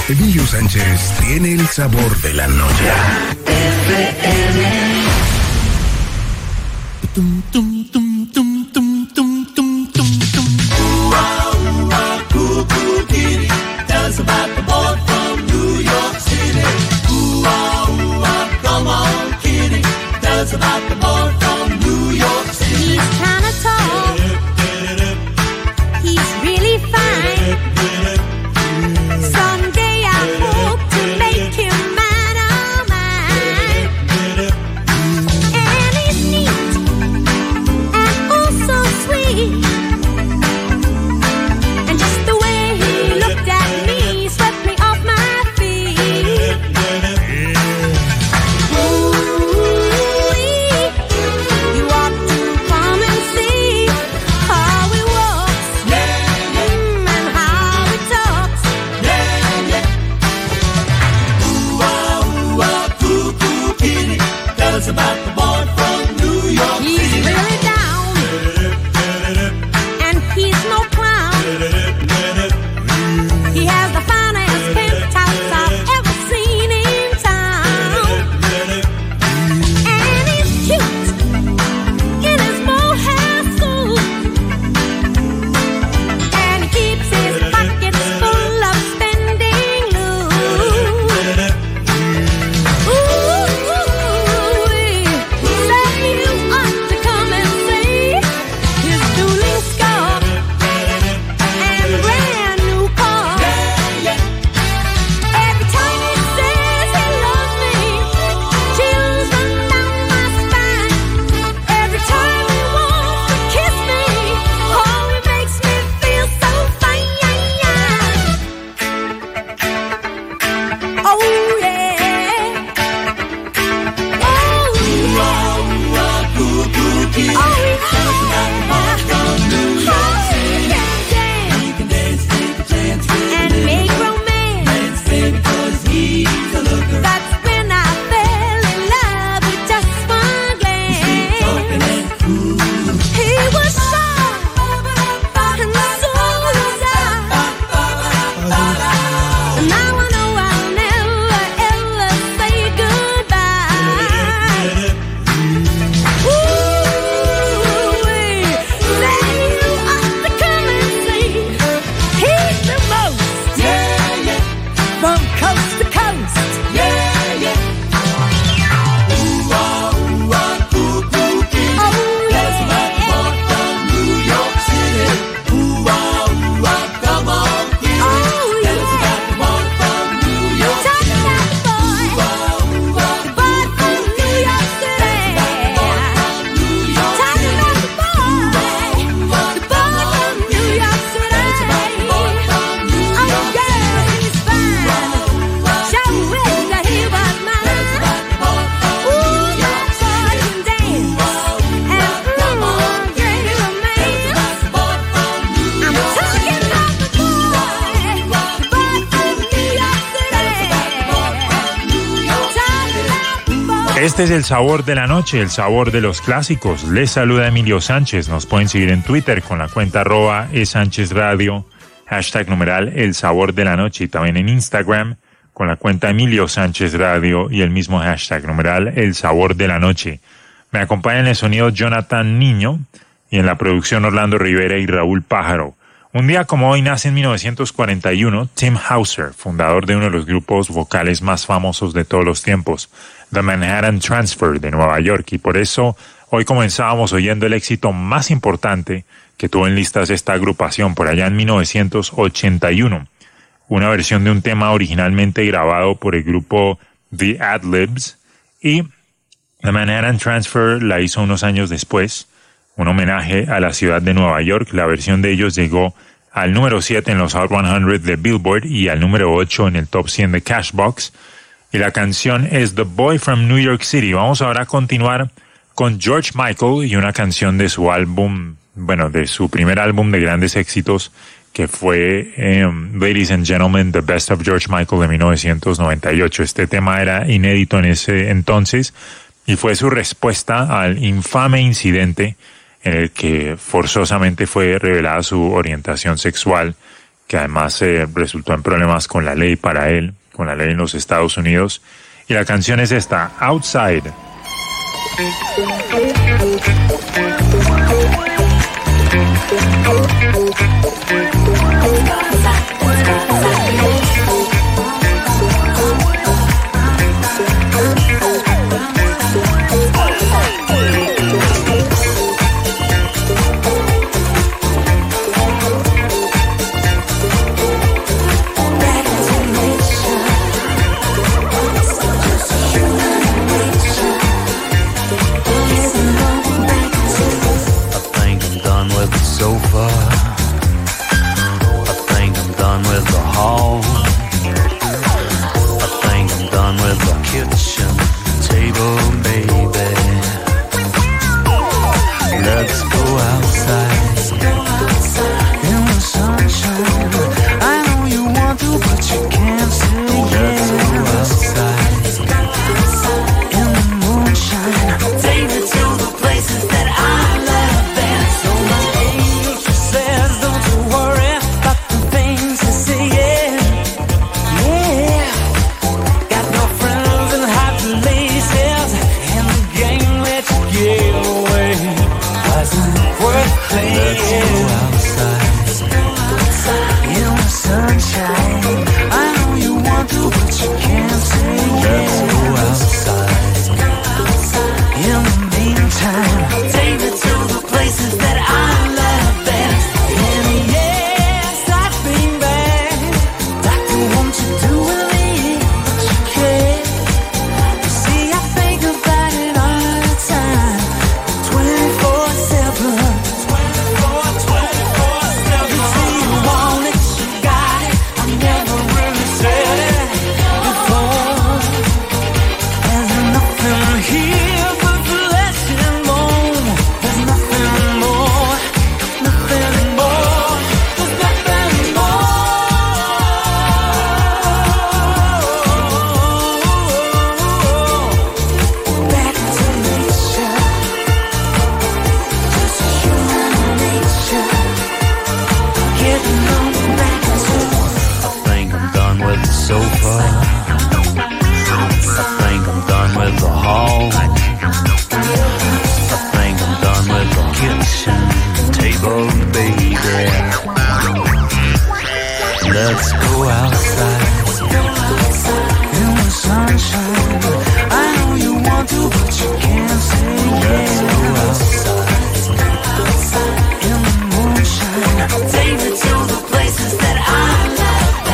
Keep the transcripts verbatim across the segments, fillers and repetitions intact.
Emilio Sánchez tiene el sabor de la noche. F M. Tum, tum, tum, tum, tum, tum, tum, tum, tum. Ooh-ah, ooh-ah, cuckoo kitty, tell us about the boy from New York City. Ooh-ah, ooh-ah, come on kitty, tell us about the boy from New York City. He's kinda tall, he's really fine. Someday I hope to make him mine, oh mine. And he's neat and oh so sweet. And just the way he looked at me swept me off my feet. Ooh-wee, you ought to come and see how he walks, mm, and how he talks. Ooh-ah, ooh-ah, cuckoo kitty, tell us about the boy from New York He's City. really down, and he's no clown. He has the finest penthouse I've ever seen in town. And he's cute in his mohair suit, and he keeps his pockets full of spending loot. Ooh-wee, say you ought to come and see his dueling scar and brand new car. Every time he says he loves me, chills run down my spine. Every time he wants to kiss me, oh, it makes me feel so fine. Oh yeah, oh Ooh-ah, ooh-ah, cuckoo kitty, oh tell us about the boy from New York City. yeah, He can dance, take a chance with and a make little romance. dance, baby, 'cause he's a looker. That's when I fell in love with just one Sweet talking glance. and cool. He was shy, and so was I. And now I know I'll never ever say goodbye. Ooh-wee, say you ought to come and see. He's the most, Yeah, yeah, from coast to coast. yeah, yeah. Ooh-ah, ooh-ah, cuckoo kitty, Oh tell us about the boy from New York City. Ooh-ah, ooh-ah, come on kitty, Oh, tell us about the boy from New York Talk City. about the boy, Ooh-ah, ooh-ah, the boy from New York City. New York Talk City. about the boy, the boy from New York City. Oh yeah, he's fine. Show wish that he was mine. Ooh, that boy can dance and mm, great romance. I'm talking about the boy, the boy from New York City. Talk about the boy. Este es el sabor de la noche, el sabor de los clásicos. Les saluda Emilio Sánchez. Nos pueden seguir en Twitter con la cuenta arroba e Sánchez Radio, hashtag numeral el sabor de la noche, y también en Instagram con la cuenta Emilio Sánchez Radio y el mismo hashtag numeral el sabor de la noche. Me acompaña en el sonido Jonathan Niño y en la producción Orlando Rivera y Raúl Pájaro. Un día como hoy nace en mil novecientos cuarenta y uno Tim Hauser, fundador de uno de los grupos vocales más famosos de todos los tiempos, The Manhattan Transfer de Nueva York, y por eso hoy comenzábamos oyendo el éxito más importante que tuvo en listas esta agrupación por allá en mil novecientos ochenta y uno, una versión de un tema originalmente grabado por el grupo The Ad-Libs, y The Manhattan Transfer la hizo unos años después, un homenaje a la ciudad de Nueva York. La versión de ellos llegó al número siete en los Hot cien de Billboard y al número ocho en el Top cien de Cashbox. Y la canción es The Boy from New York City. Vamos ahora a continuar con George Michael y una canción de su álbum, bueno, de su primer álbum de grandes éxitos, que fue um, Ladies and Gentlemen, The Best of George Michael de mil novecientos noventa y ocho. Este tema era inédito en ese entonces y fue su respuesta al infame incidente en el que forzosamente fue revelada su orientación sexual que además eh, resultó en problemas con la ley para él, con la ley en los Estados Unidos. Y la canción es esta, Outside. Sofa. I think I'm done with the hall. I think I'm done with the kitchen table, baby. Let's go outside in the sunshine. I know you want to, but you can't say yes. Let's go outside in the moonshine. Take me to the places that I love. There's so much. Says, don't you worry about the things you say, yeah, yeah. Got no friends in high places, and the game that you gave away wasn't worth playing. Let's go outside in the sunshine. I know you want to, but you can't say yes. Let's go outside in the meantime. Take me to the places that I love. Let's go outside in the sunshine. I know you want to, but you can't say yes. Let's go outside in the moonshine. Take me to the places that I love.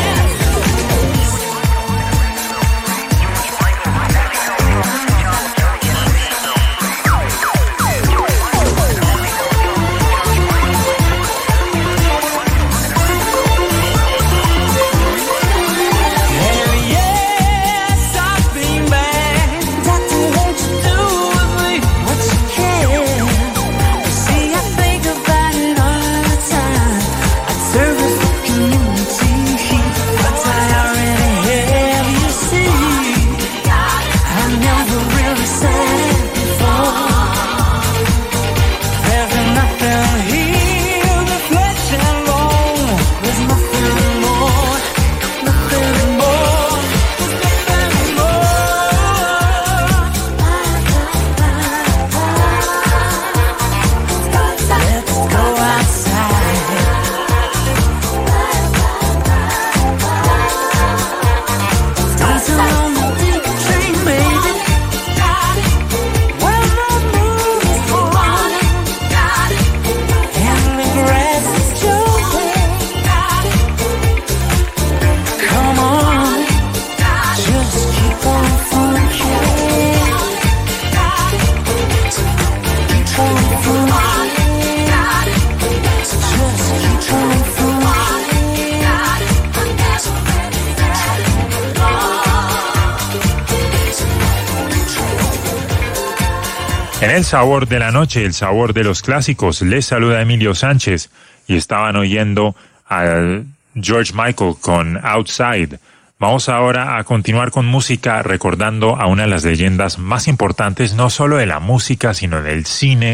En el sabor de la noche, el sabor de los clásicos, les saluda Emilio Sánchez y estaban oyendo a George Michael con Outside. Vamos ahora a continuar con música recordando a una de las leyendas más importantes, no solo de la música, sino del cine,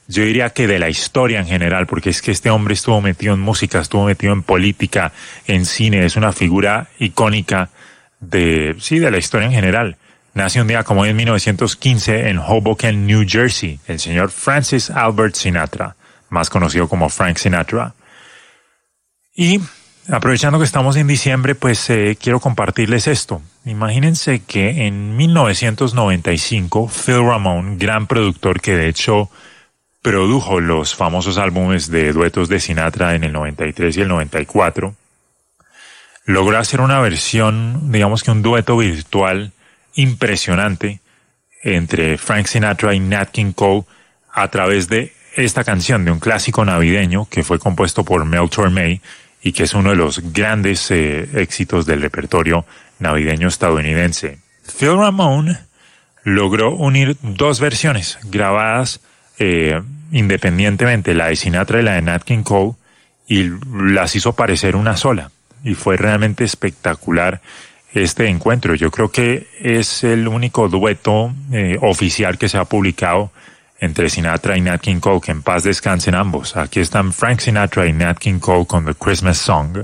yo diría que de la historia en general, porque es que este hombre estuvo metido en música, estuvo metido en política, en cine, es una figura icónica de, sí, de la historia en general. Nace un día como hoy en mil novecientos quince en Hoboken, New Jersey, el señor Francis Albert Sinatra, más conocido como Frank Sinatra. Y aprovechando que estamos en diciembre, pues eh, quiero compartirles esto. Imagínense que en mil novecientos noventa y cinco, Phil Ramone, gran productor que de hecho produjo los famosos álbumes de duetos de Sinatra en el noventa y tres y el noventa y cuatro, logró hacer una versión, digamos que un dueto virtual impresionante entre Frank Sinatra y Nat King Cole a través de esta canción, de un clásico navideño que fue compuesto por Mel Torme y que es uno de los grandes eh, éxitos del repertorio navideño estadounidense. Phil Ramone logró unir dos versiones grabadas eh, independientemente, la de Sinatra y la de Nat King Cole, y las hizo parecer una sola. Y fue realmente espectacular este encuentro. Yo creo que es el único dueto eh, oficial que se ha publicado entre Sinatra y Nat King Cole, que en paz descansen ambos. Aquí están Frank Sinatra y Nat King Cole con The Christmas Song.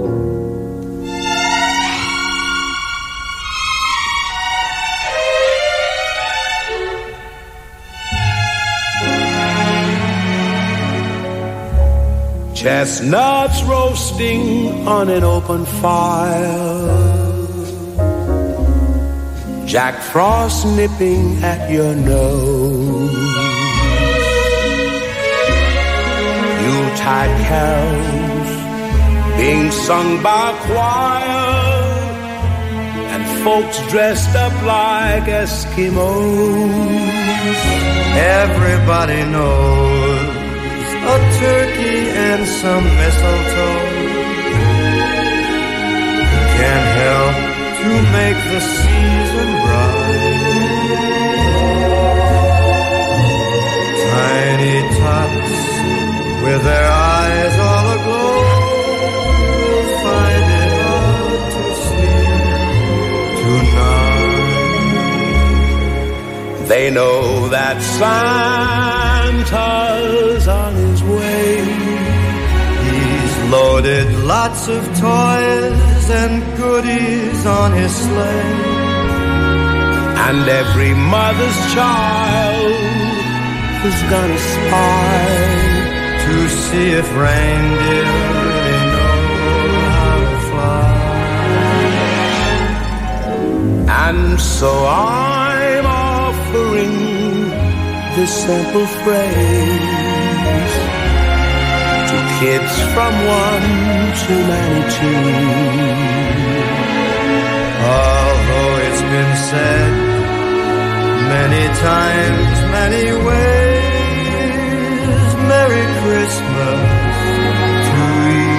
Chestnuts roasting on an open fire, Jack Frost nipping at your nose, Yuletide carols being sung by choir, and folks dressed up like Eskimos. Everybody knows a turkey and some mistletoe can help to make the season bright. Tiny tots with their eyes all aglow will find it hard to sleep tonight. They know that Santa's on his way. He's loaded lots of toys and goodies on his sleigh. And every mother's child is gonna spy to see if reindeer really know how to fly. And so I'm offering this simple phrase to kids from one to ninety-two. Although it's been said many times, many ways, Merry Christmas to you.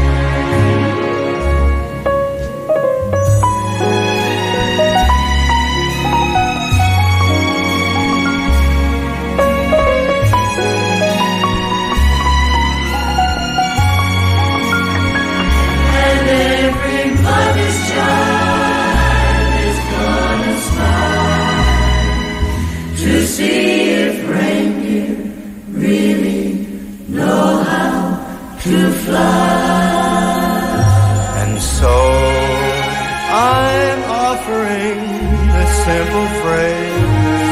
See if reindeer really know how to fly. And so I'm offering this simple phrase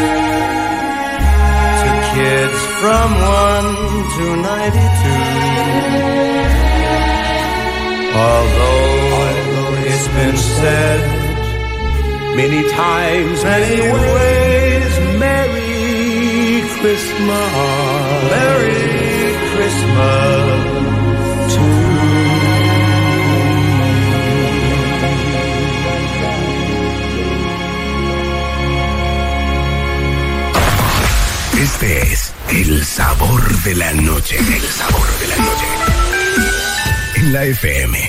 to kids from one to ninety-two. Although it's been said many times, many many ways, Merry Christmas, Merry Christmas to you. Este es el sabor de la noche, el sabor de la noche. En la F M.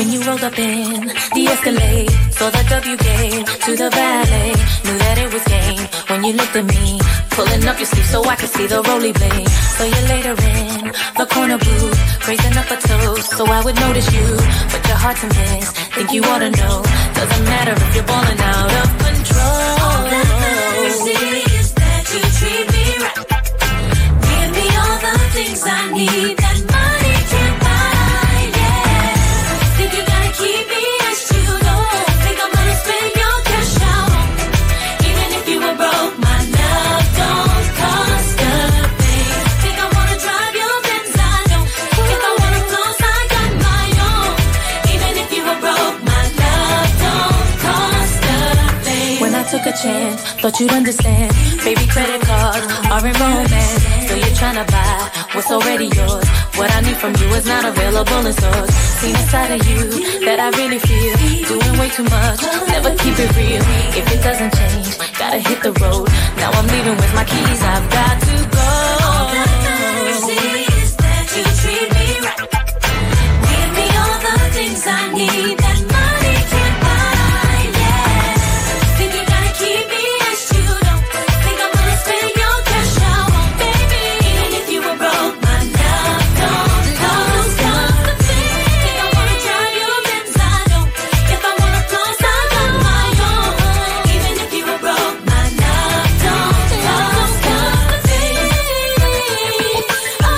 When you rolled up in the Escalade, saw the W game to the valet, knew that it was game when you looked at me, pulling up your sleeve so I could see the roly blade. So you later in the corner booth, raising up a toast so I would notice you, but you're hard to miss. Think you ought to know, doesn't matter if you're balling out of control. All that matters is that you treat me right. Give me all the things I need that money can't buy. Yeah, think you gotta keep me as you don't think I'm gonna spend your cash out. Even if you were broke, my love don't cost a thing. Think I wanna drive your Benz, I don't. If I wanna close, I got my own. Even if you were broke, my love don't cost a thing. When I took a chance, thought you'd understand. Baby, credit cards are in romance, so you're tryna buy what's already yours. What I need from you is not available in stores. Seen a side of you that I really feel, doing way too much, never keep it real. If it doesn't change, gotta hit the road. Now I'm leaving with my keys, I've got to go. All that matters is that you treat me right. Give me all the things I need that money can't buy. Yeah, think you gotta keep me as you don't think I'm gonna spend your cash out on, baby. Even if you were broke, my love don't cost a thing. Think I wanna drive your Benz, I don't. If I wanna close, I got my own. Even if you were broke, my love don't cost a thing. A thing, a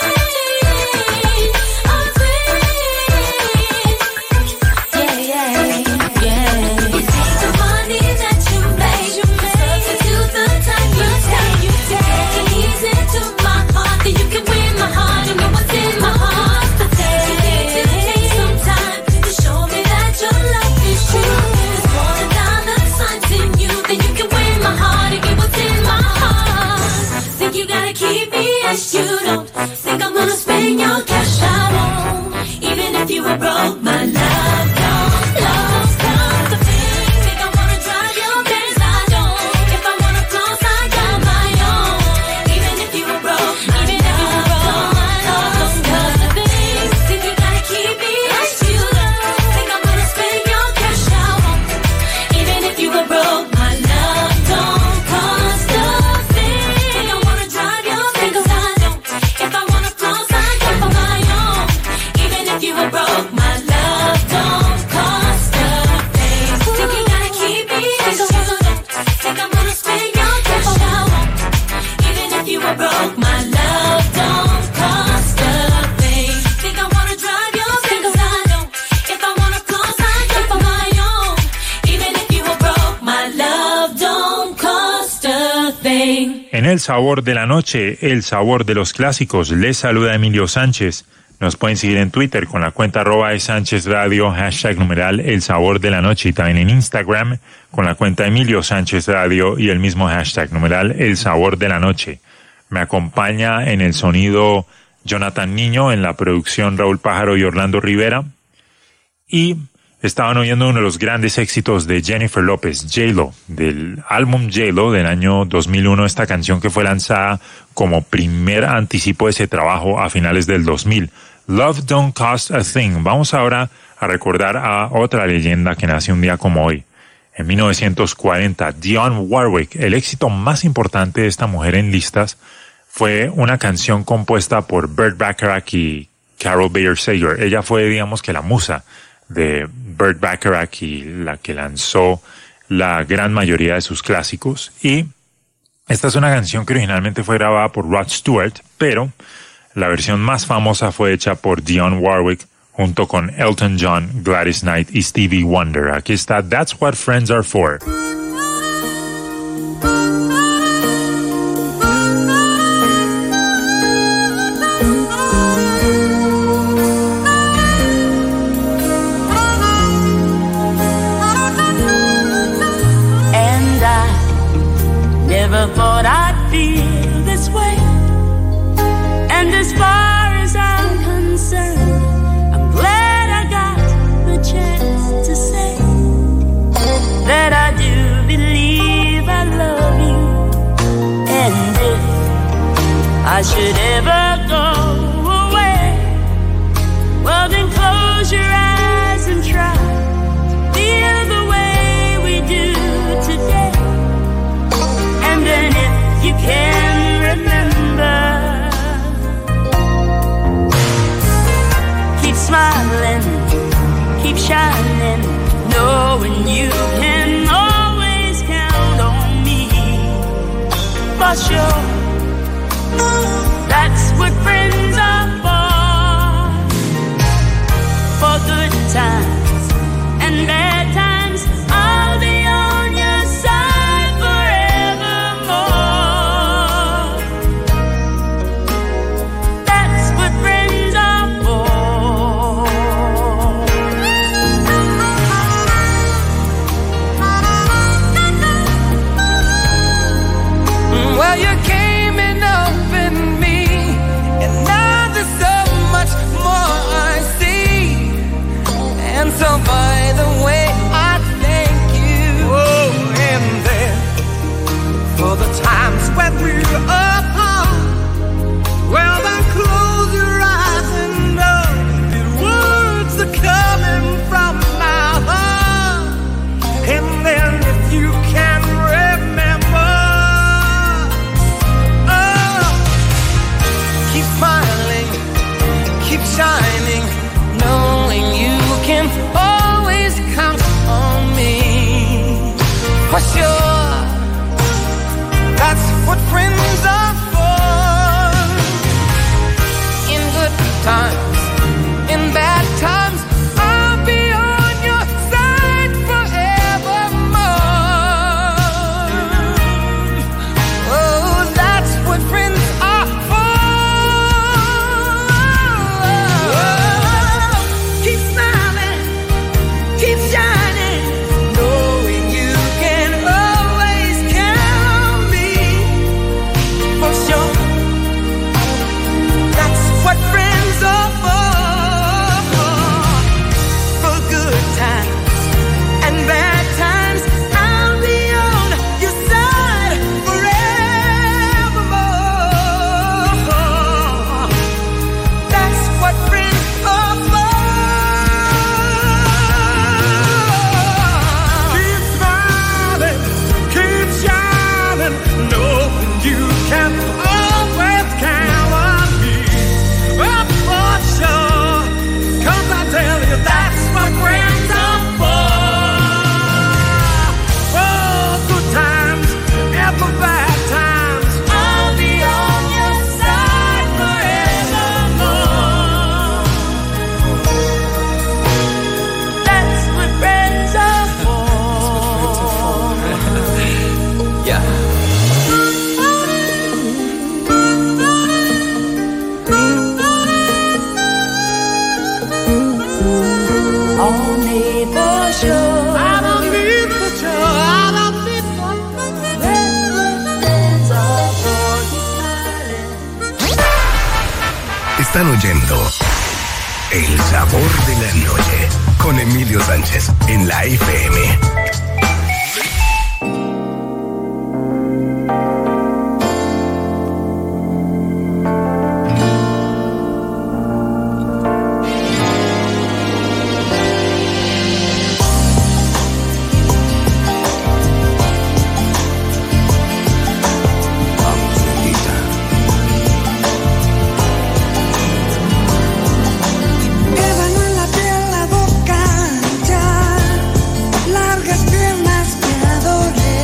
thing. Yeah, yeah, yeah. You take the money that you made, substitute the time you take. Take it easy to my heart, then you can win my heart. You know what's in my heart. You need to take some time to show me that your love is true. There's more than dollar signs in you, then you can win my heart and get what's in my heart. Think you gotta keep me as you don't think I'm gonna spend your cash out on. Even if you were broke, my love don't love cost a thing. Think I wanna drive your Benz, I don't. If I wanna close, I got my own. Even if you were broke, even if you were broke, my love don't cost a thing. Think you gotta keep me as you don't think I'm gonna spend your cash out on. Even if you were broke, my love don't cost a thing. Think I wanna drive your Benz, I don't. If I wanna close, I got my own. Even if you were broke, my love don't cost a thing. Think you gotta keep me as you don't think I'm gonna spend your cash out on. Even if you were broke, my love don't cost a thing. Think I wanna drive your Benz, I don't. If I wanna close, I got my own. Even if you were broke, my love don't cost a thing. En El Sabor de la Noche, el sabor de los clásicos, les saluda Emilio Sánchez. Nos pueden seguir en Twitter con la cuenta arroba de Sánchez Radio, hashtag numeral El Sabor de la Noche, y también en Instagram con la cuenta Emilio Sánchez Radio y el mismo hashtag numeral El Sabor de la Noche. Me acompaña en el sonido Jonathan Niño, en la producción Raúl Pájaro y Orlando Rivera. Y estaban oyendo uno de los grandes éxitos de Jennifer López, J-Lo, del álbum J-Lo del año dos mil uno, esta canción que fue lanzada como primer anticipo de ese trabajo a finales del dos mil. Love Don't Cost a Thing. Vamos ahora a recordar a otra leyenda que nació un día como hoy. En mil novecientos cuarenta, Dionne Warwick, el éxito más importante de esta mujer en listas, fue una canción compuesta por Burt Bacharach y Carol Bayer Sager. Ella fue, digamos que la musa de Burt Bacharach y la que lanzó la gran mayoría de sus clásicos. Y esta es una canción que originalmente fue grabada por Rod Stewart, pero la versión más famosa fue hecha por Dionne Warwick junto con Elton John, Gladys Knight y Stevie Wonder. Aquí está That's What Friends Are For. Never thought I'd feel this way. And as far as I'm concerned, I'm glad I got the chance to say that I do for sure. That's what friends are for. For good times and bad times, I'll be on your side forevermore. That's what friends are for. Well, you came and opened me, and now there's so much more I see. And so, by the way, I thank you. Oh, and then for the times when we're apart, well, then close your eyes and know the words are coming from my heart. And then if you can remember, oh, keep smiling, keep shining, knowing you can always count on me. For sure, that's what friends are for. In good times, in bad times, I'll be on your side forevermore. Oh, that's what friends are for. Keep smiling, keep shining, knowing you can always count on me. For sure, that's what friends are for. For good times and bad times, I'll be on your side forevermore. That's what friends are for. Keep smiling, keep shining, knowing you can always count on me. Oh, for sure, 'cause I tell you that's what friends are for. For good times and for bad times, I'll be on your side forevermore. That's what friends are for. Yeah. Only for sure. I don't need the show, I don't need Friends are for. Están oyendo El Sabor de la Noche con Emilio Sánchez en la F M. Vamos, bendita. Ébano en la piel, la boca ancha, largas piernas que adoré.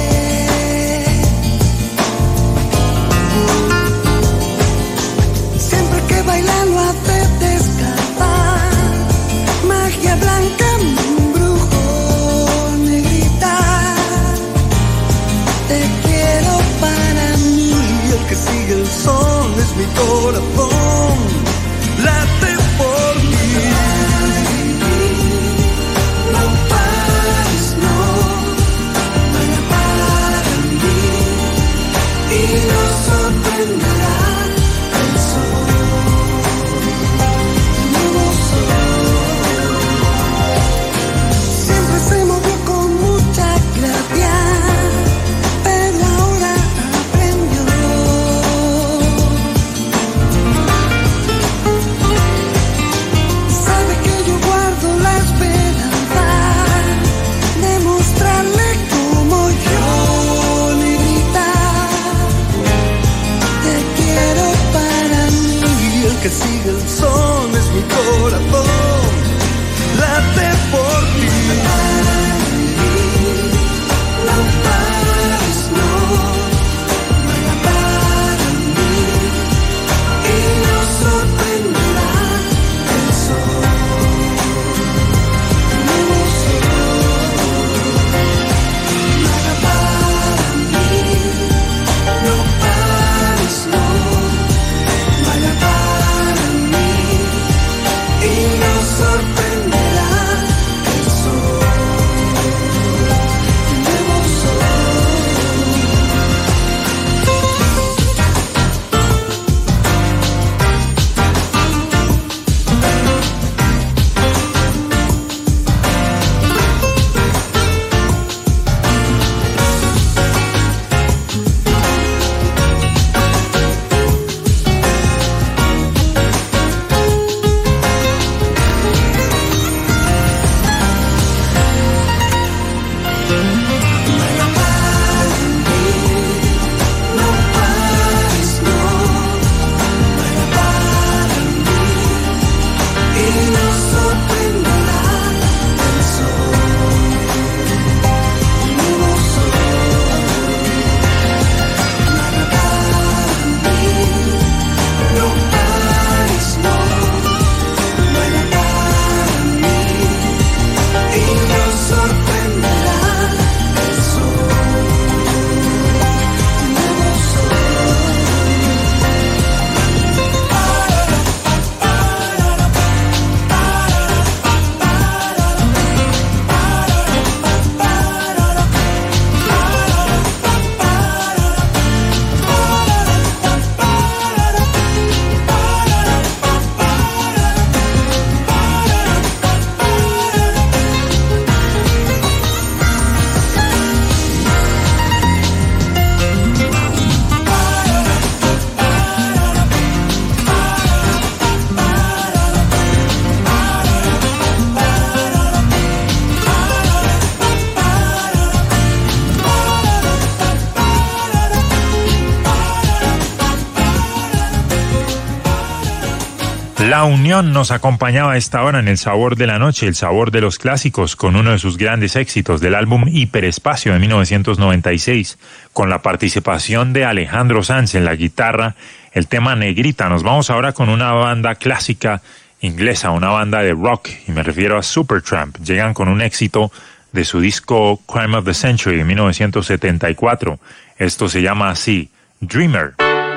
Siempre que baila lo hace descansar, magia blanca, un brujo, negrita. Te quiero para mí, el que sigue el sol es mi corazón. Late por mí. No pares, no, baila para mí y nos sorprenderá el sol, el nuevo sol. Siempre se movió con mucha gracia, pero ahora aprendió La Unión nos acompañaba a esta hora en El Sabor de la Noche, el sabor de los clásicos, con uno de sus grandes éxitos del álbum Hiperespacio de mil novecientos noventa y seis, con la participación de Alejandro Sanz en la guitarra, el tema Negrita. Nos vamos ahora con una banda clásica inglesa, una banda de rock, y me refiero a Supertramp. Llegan con un éxito de su disco Crime of the Century de mil novecientos setenta y cuatro. Esto se llama así, Dreamer.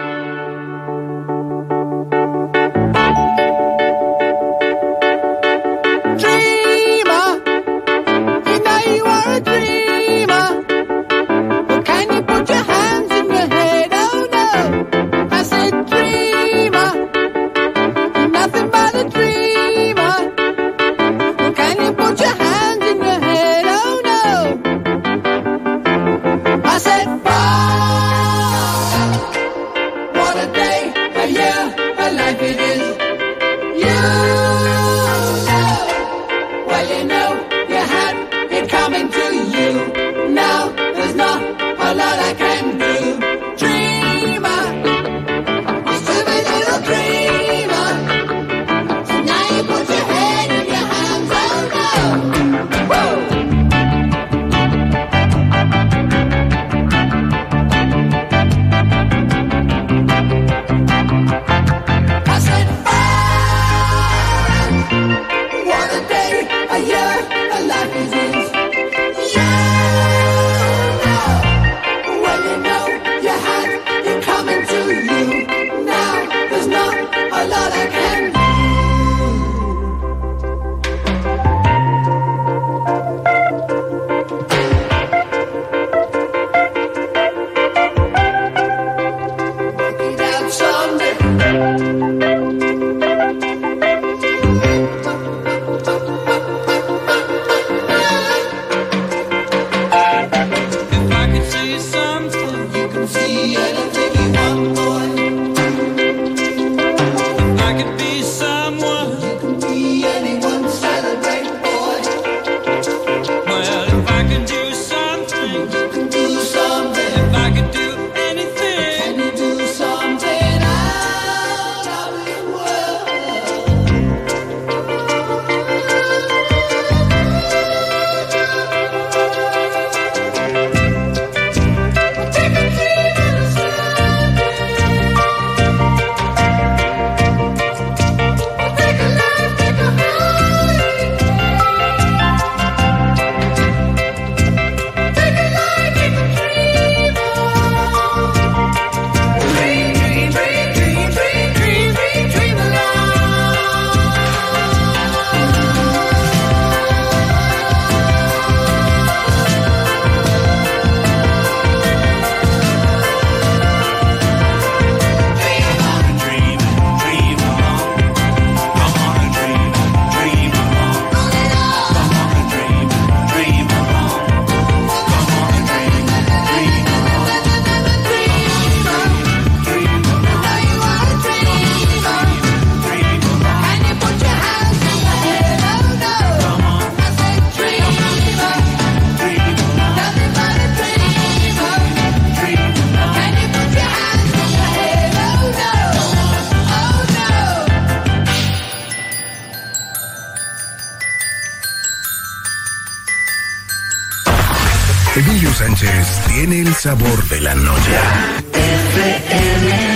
Emilio Sánchez tiene el sabor de la noche. F M.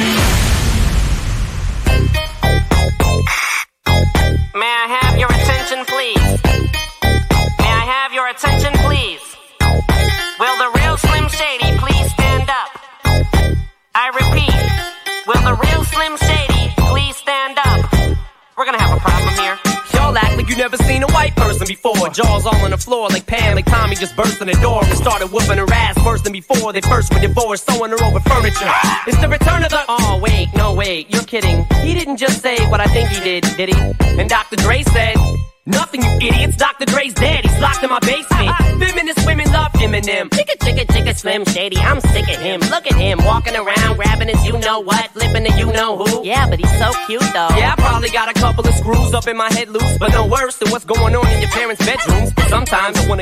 May I have your attention, please? May I have your attention, please? Will the real Slim Shady please stand up? I repeat, will the real Slim Shady please stand up? We're gonna have a problem here. Y'all act like you never seen a white person before. Jaws all on the floor like Pam, like Tommy just burst in the door and started whooping her ass worse than before. They first were divorced, sewing her over furniture. It's the return of the... Oh, wait, no, wait, you're kidding. He didn't just say what I think he did, did he? And Doctor Dre said... Nothing, you idiots. Doctor Dre's dead. He's locked in my basement. Feminist women love Eminem. Chicka, chicka, chicka, Slim Shady. I'm sick of him. Look at him walking around, grabbing his you-know-what, flipping the you-know-who. Yeah, but he's so cute, though. Yeah, I probably got a couple of screws up in my head loose, but no worse than what's going on in your parents' bedrooms. Sometimes I want to get on T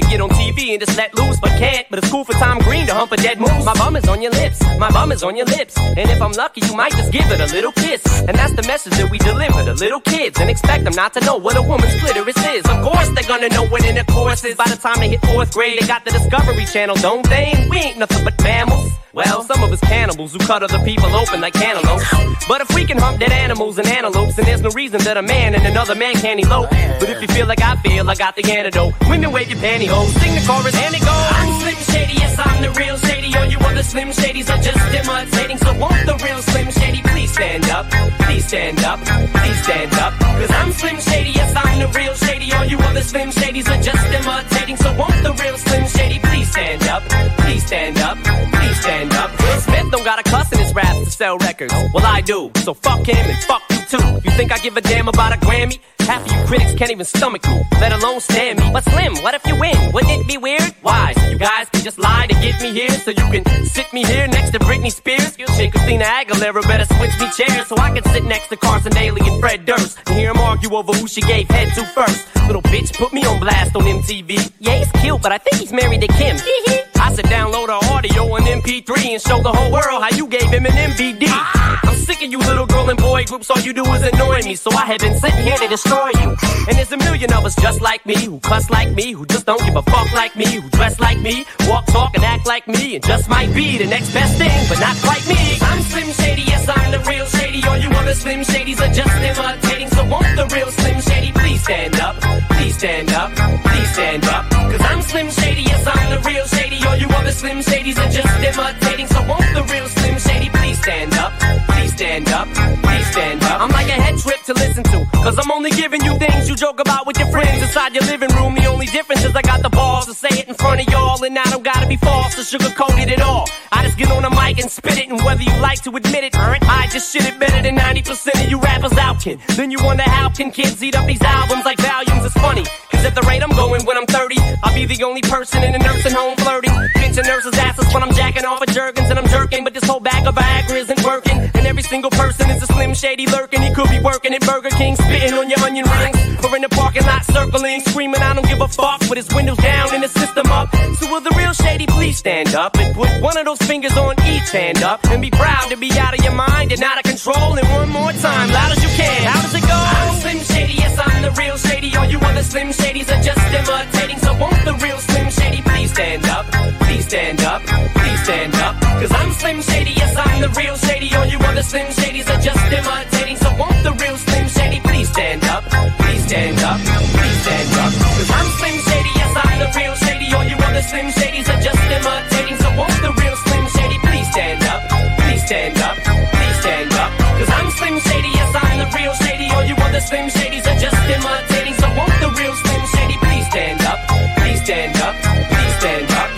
T V and just let loose, but can't. But it's cool for Tom Green to hump a dead moose. My bum is on your lips, my bum is on your lips. And if I'm lucky, you might just give it a little kiss. And that's the message that we deliver to little kids, and expect them not to know what a woman's clitoris is. Of course they're gonna know what intercourse is. By the time they hit fourth grade, they got the Discovery Channel, don't they? And we ain't nothing but mammals. Well, some of us cannibals who cut other people open like cantaloupes. But if we can hump dead animals and antelopes, then there's no reason that a man and another man can't elope. But if you feel like I feel, I got the antidote. Women wave your pantyhose, sing the chorus and it goes. I'm Slim Shady, yes I'm the real Shady. All you other Slim Shadys are just imitating. So won't the real Slim Shady please stand up? Please stand up, please stand up. Cause I'm Slim Shady, yes I'm the real Shady. All you other Slim Shadys are just imitating. So won't the real Slim Shady please stand up? Please stand up, please stand up. Will Smith don't got a cuss in his raps to sell records. Well I do, so fuck him and fuck you too. You think I give a damn about a Grammy? Half of you critics can't even stomach me, let alone stand me. But Slim, what if you win? Wouldn't it be weird? Why? So you guys can just lie to get me here, so you can sit me here next to Britney Spears. Shit, Christina Aguilera better switch me chairs, so I can sit next to Carson Daly and Fred Durst and hear them argue over who she gave head to first. Little bitch put me on blast on M T V. Yeah, he's cute, but I think he's married to Kim. I said download her audio on M P three and show the whole world how you gave him an M V D. I'm sick of you little girl and boy groups, all you do is annoy me, so I have been sitting here to destroy you. And there's a million of us just like me, who cuss like me, who just don't give a fuck like me, who dress like me, walk, talk, and act like me, and just might be the next best thing, but not quite me. I'm Slim Shady, yes I'm the real Shady. All you other Slim Shadys are just imitating. So won't the real Slim Shady please stand up? Please stand up, please stand up. Cause I'm Slim Shady, yes I'm the real Shady. All you other Slim Shadys are just imitating. So won't the real Slim Shady please stand up? Please stand up, please stand up. I'm like a head trip to listen to, cause I'm only giving you things you joke about with your friends inside your living room. The only difference is I got the balls to say it in front of y'all, and I don't gotta be false or sugarcoated at all. I just get on the mic and spit it, and whether you like to admit it, I just shit it better than ninety percent of you rappers out, kid. Then you wonder how can kids eat up these albums like volumes. It's funny, cause at the rate I'm going when I'm thirty, I'll be the only person in a nursing home flirting, pinching nurses' asses when I'm jacking off of Jergens and I'm jerking. But this whole bag of Viagra isn't working, and every single person is a Slim Shady lurking. He could be working at Burger King, spitting on your onion rings, or in the parking lot circling, screaming I don't give a fuck with his windows down and his system up. So will the real Shady please stand up and put one of those fingers on each hand up, and be proud to be out of your mind and out of control. And one more time, loud as you can, how does it go? I'm Slim Shady, yes I'm the real Shady. All you other Slim Shadys are just imitating. So won't the real Slim Shady please stand up? Please stand up, please stand up. Cause I'm Slim Shady, yes I'm the real Shady. All you other Slim Shadys are just imitating. So won't the real Slim Shady please stand up? Please stand up, please stand up. Cause I'm Slim Shady, yes I'm the real Shady. All you other Slim Shadys are just imitating. So won't the real Slim Shady please stand up? Please stand up, please stand up. Cause I'm Slim Shady, yes I'm the real Shady. All you other Slim Shadys are just imitating. So won't the real Slim Shady please stand up? Please stand up, please stand up.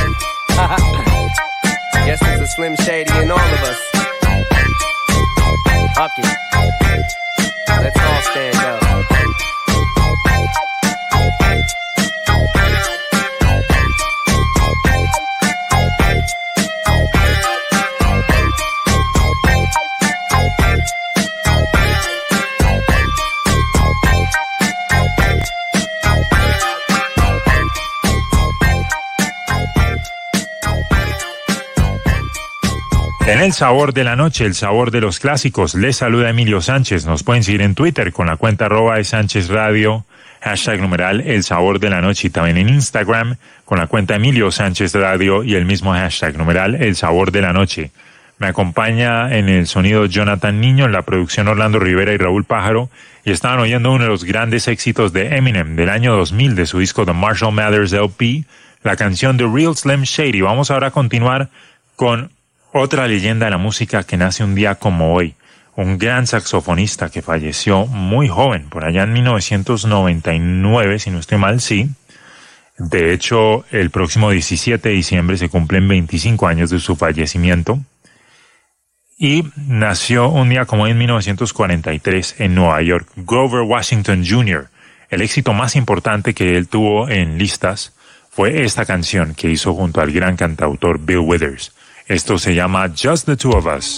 Guess there's a Slim Shady in all of us. Fuck it. Let's all stand up. En el sabor de la noche, el sabor de los clásicos, les saluda Emilio Sánchez. Nos pueden seguir en Twitter con la cuenta arroba de Sánchez Radio, hashtag numeral el sabor de la noche, y también en Instagram con la cuenta Emilio Sánchez Radio y el mismo hashtag numeral el sabor de la noche. Me acompaña en el sonido Jonathan Niño, en la producción Orlando Rivera y Raúl Pájaro, y estaban oyendo uno de los grandes éxitos de Eminem del año dos mil de su disco The Marshall Mathers L P, la canción The Real Slim Shady. Vamos ahora a continuar con otra leyenda de la música que nace un día como hoy, un gran saxofonista que falleció muy joven, por allá en mil novecientos noventa y nueve, si no estoy mal, sí. De hecho, el próximo diecisiete de diciembre se cumplen veinticinco años de su fallecimiento. Y nació un día como hoy en mil novecientos cuarenta y tres en Nueva York, Grover Washington junior El éxito más importante que él tuvo en listas fue esta canción que hizo junto al gran cantautor Bill Withers. Esto se llama Just the Two of Us.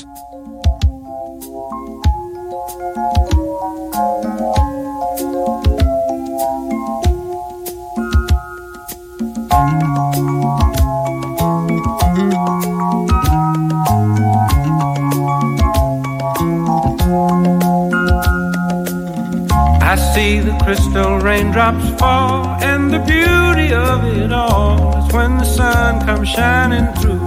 Mm-hmm. raindrops fall, and the beauty of it all is when the sun comes shining through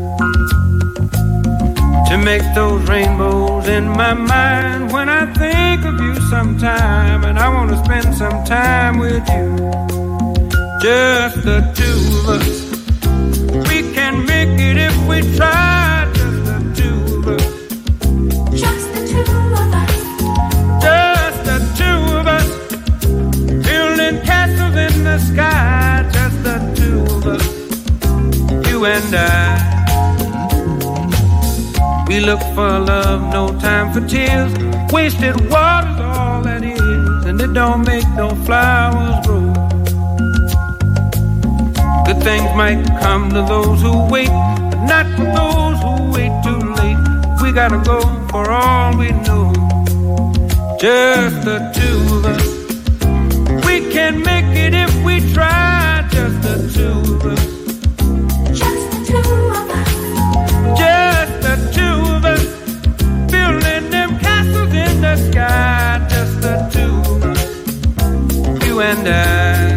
to make those rainbows in my mind. When I think of you sometime, and I want to spend some time with you, just the two of us. We can make it if we try, just the two of us. Just the two of us. Just the two of us. Building castles in the sky, just the two of us. You and I. We look for love, no time for tears. Wasted water's all that is, and it don't make no flowers grow. Good things might come to those who wait, but not for those who wait too late. We gotta go for all we know. Just the two of us. We can make it if we try. Just the two of us. Just the two of us. Just the two of us. Building them castles in the sky. Just the two of us. You and I.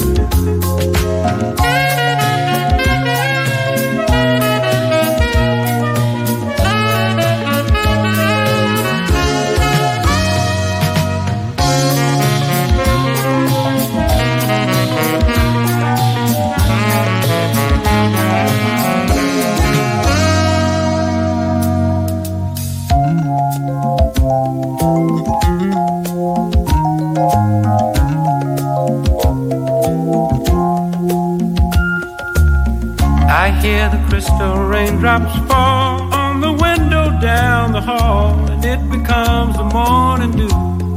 Hear the crystal raindrops fall on the window down the hall, and it becomes the morning dew.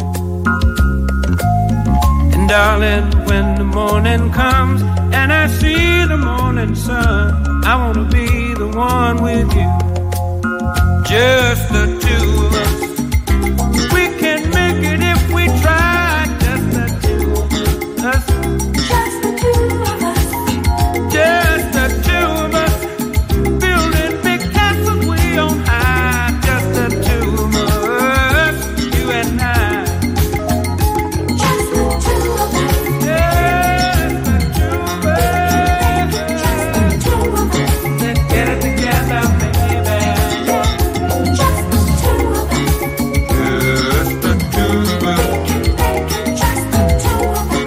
And darling, when the morning comes and I see the morning sun, I want to be the one with you. Just the two of us. We can make it if we try. Just the two of us. Just the two of us. Just the two of us. Building big castles way on high. Just the two of us. You and I. Just the two of us. Just the two of us. Just the two of us. Let's get it together, baby. Just the two of us. Just the two of us. Just the two of us.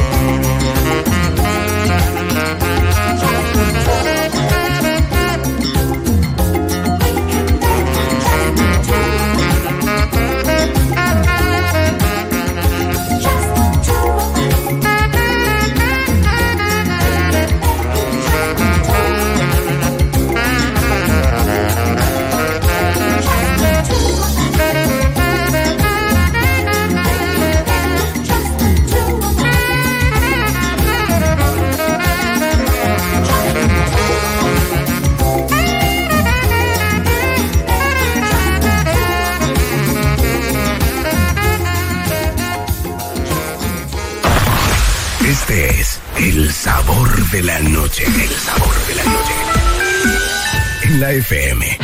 Este es el sabor de la noche. El sabor de la noche. En la F M.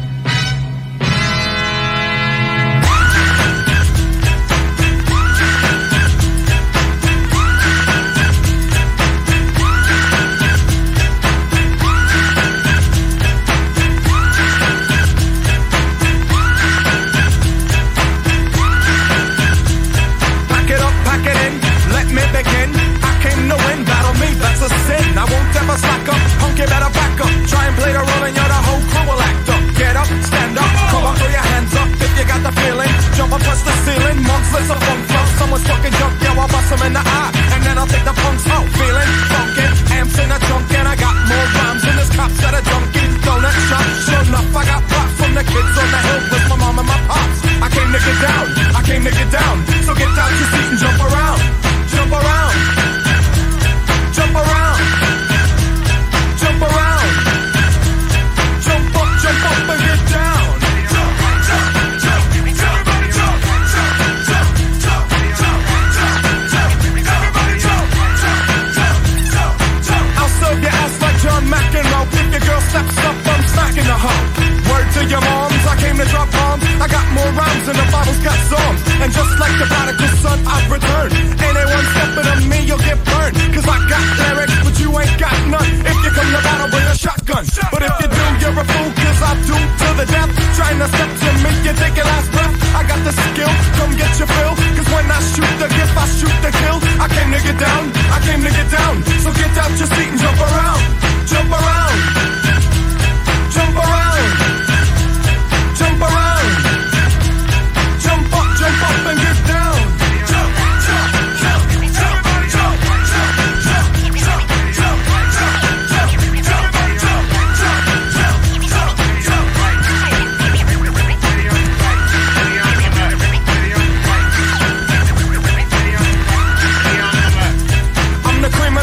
Pack it up, pack it in, let me begin. I came to win, battle me, that's a sin. I won't ever slack up, punk, you better back up. Try and play the role and you're the whole crew will act up. Get up, stand up, come on, throw your hands up if you got the feeling. Jump up, touch the ceiling, monks, let's a funk flow. Someone's fucking jump, yo, I'll bust them in the eye. And then I'll take the punks out, feeling funky. Amps in a trunk and I got more rhymes than this cops at a junkie. Donut shop, sure enough, I got props from the kids on the hill with my mom and my pops. I came to get down, I came to get down. So get down your seat and jump around, jump around, jump around, jump around, jump up, jump up and get down. Jump, jump, jump, everybody jump, jump, jump, jump, jump, jump, jump, everybody jump, jump, jump,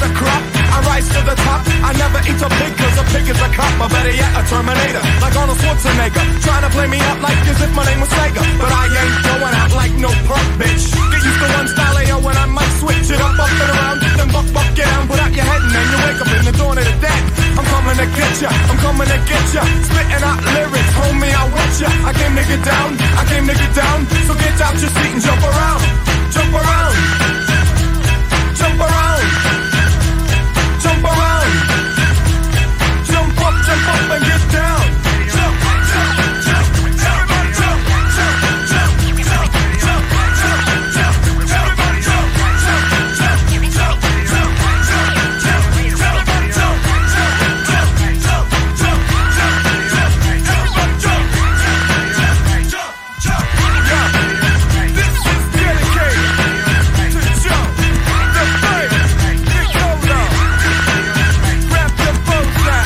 better crop. I rise to the top. I never eat a pig cause a pig is a cop. Or better yet, a Terminator. Like Arnold Schwarzenegger. Trying to play me up like as if my name was Sega. But I ain't going out like no perk, bitch. Get used to one style A O when I might switch it up, up and around. Then buck, buck, get down, put out your head and then you wake up in the dawn of the dead. I'm coming to get ya, I'm coming to get ya. Spitting out lyrics, homie, I want ya. I came to get down, I came to get down. So get out your seat and jump around. Jump around. Jump around. Jump around. Jump up, jump up and get down. Jump, jump, jump, jump, everybody jump, jump, jump, jump, jump, jump, jump, everybody jump, jump, jump, jump, jump, jump, jump, everybody jump, jump, jump, jump, jump, jump, everybody jump, jump, jump, jump. This is dedicated to Joe, the third, Nicola. Grab your bows out.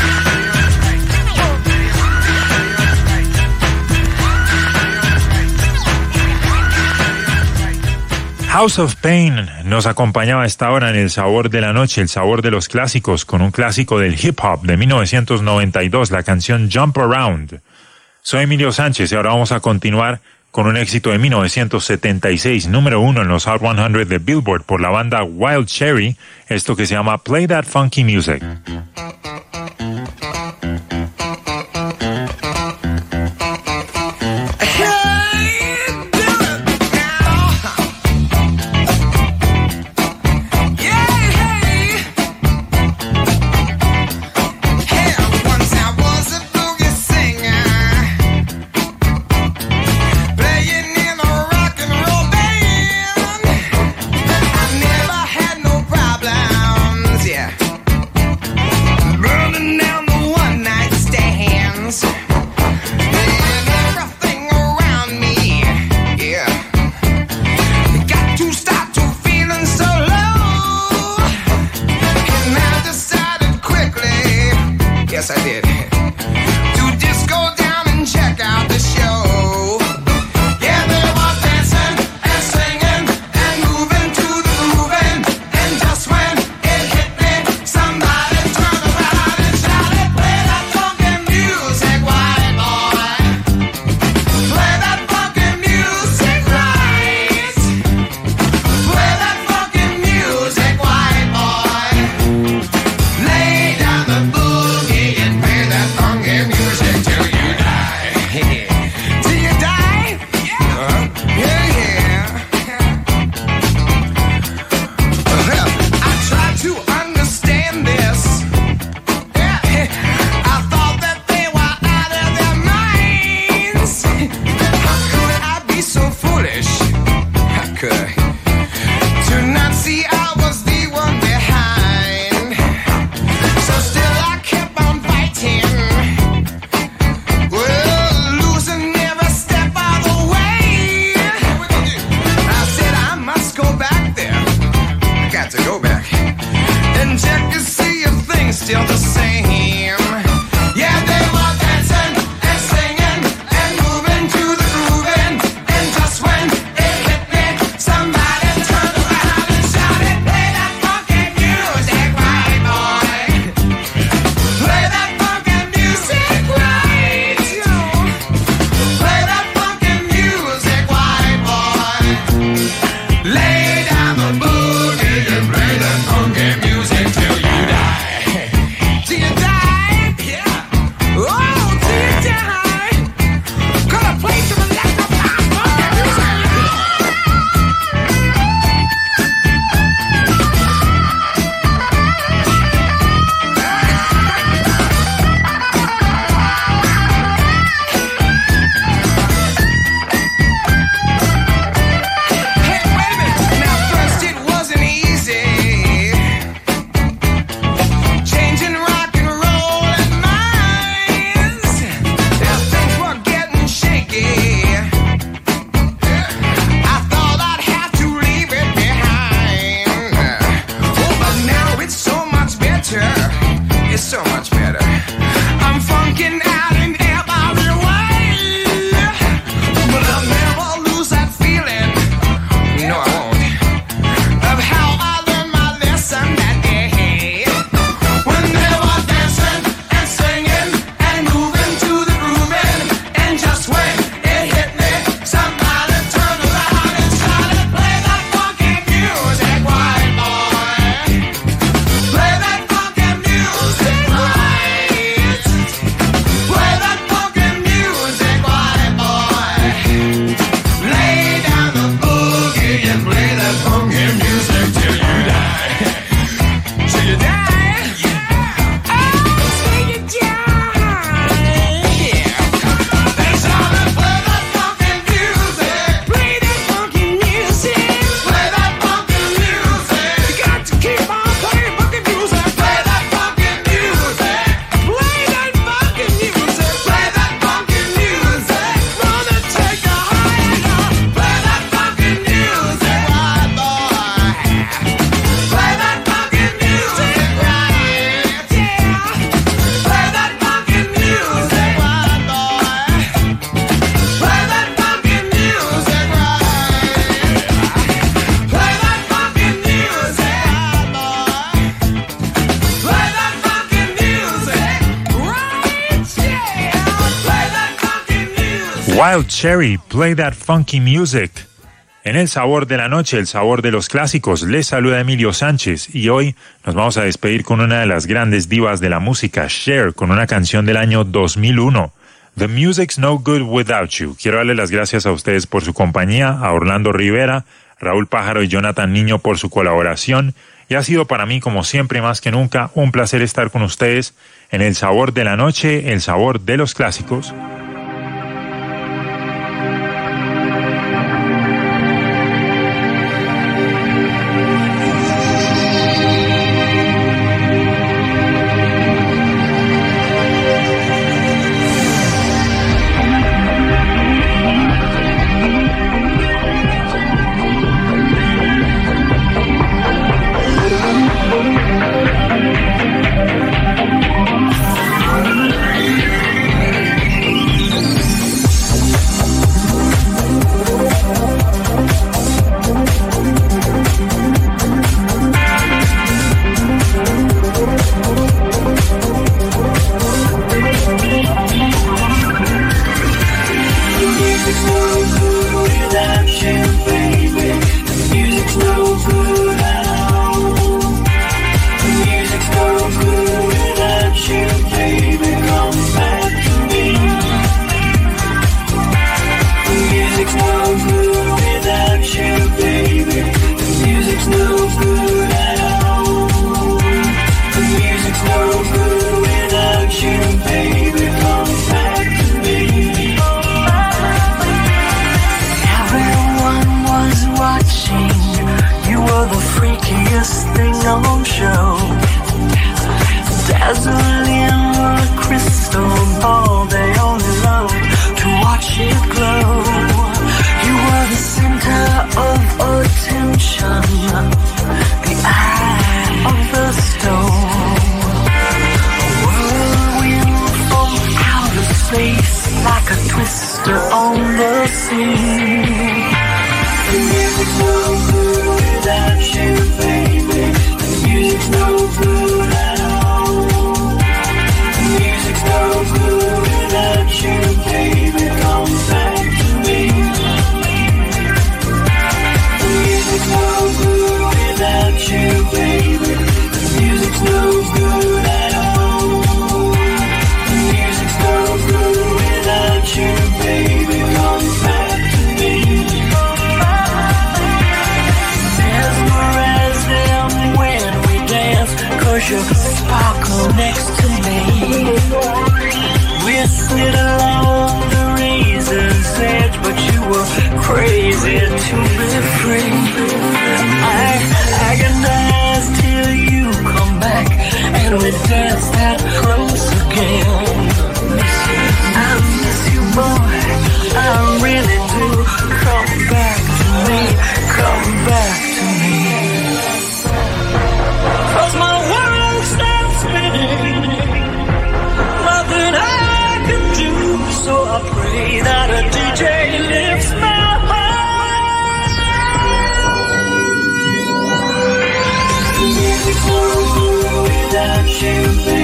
House of Pain nos acompañaba a esta hora en El Sabor de la Noche, el sabor de los clásicos, con un clásico del hip hop de mil novecientos noventa y dos, la canción Jump Around. Soy Emilio Sánchez y ahora vamos a continuar con un éxito de mil novecientos setenta y seis, número uno en los Hot cien de Billboard por la banda Wild Cherry, esto que se llama Play That Funky Music. Yes, I did. To just go down and check out the show. Yeah, they were dancing and singing and moving to the grooving. And just when it hit me, somebody turned around and shouted, "Play that funky music, white boy. Play that funky music right. Play that funky music, white boy. Lay down the boogie and play that funky music till you die." Till you die? Yeah. Yeah, yeah. Well, I tried to understand this. Yeah. I thought that they were out of their minds. How could I be so foolish? How could I? To not see I was the one behind. So still I kept on fighting. Well, losing every step of the way. I said I must go back there. I got to go back and check to see if things still the same. Yeah, they were dancing and singing and moving to the grooving. And just when it hit me, somebody turned around and shouted, "Play that funky music, right, boy. Play that funky music right. Play that funky music, white boy. Lay down the boogie and play that funky music till you die." Till you Wild Cherry, play that funky music. En El Sabor de la Noche, el sabor de los clásicos, les saluda Emilio Sánchez y hoy nos vamos a despedir con una de las grandes divas de la música, Cher, con una canción del año dos mil uno. The Music's No Good Without You. Quiero darle las gracias a ustedes por su compañía, a Orlando Rivera, Raúl Pájaro y Jonathan Niño por su colaboración, y ha sido para mí, como siempre, más que nunca, un placer estar con ustedes en El Sabor de la Noche, el sabor de los clásicos. Without you,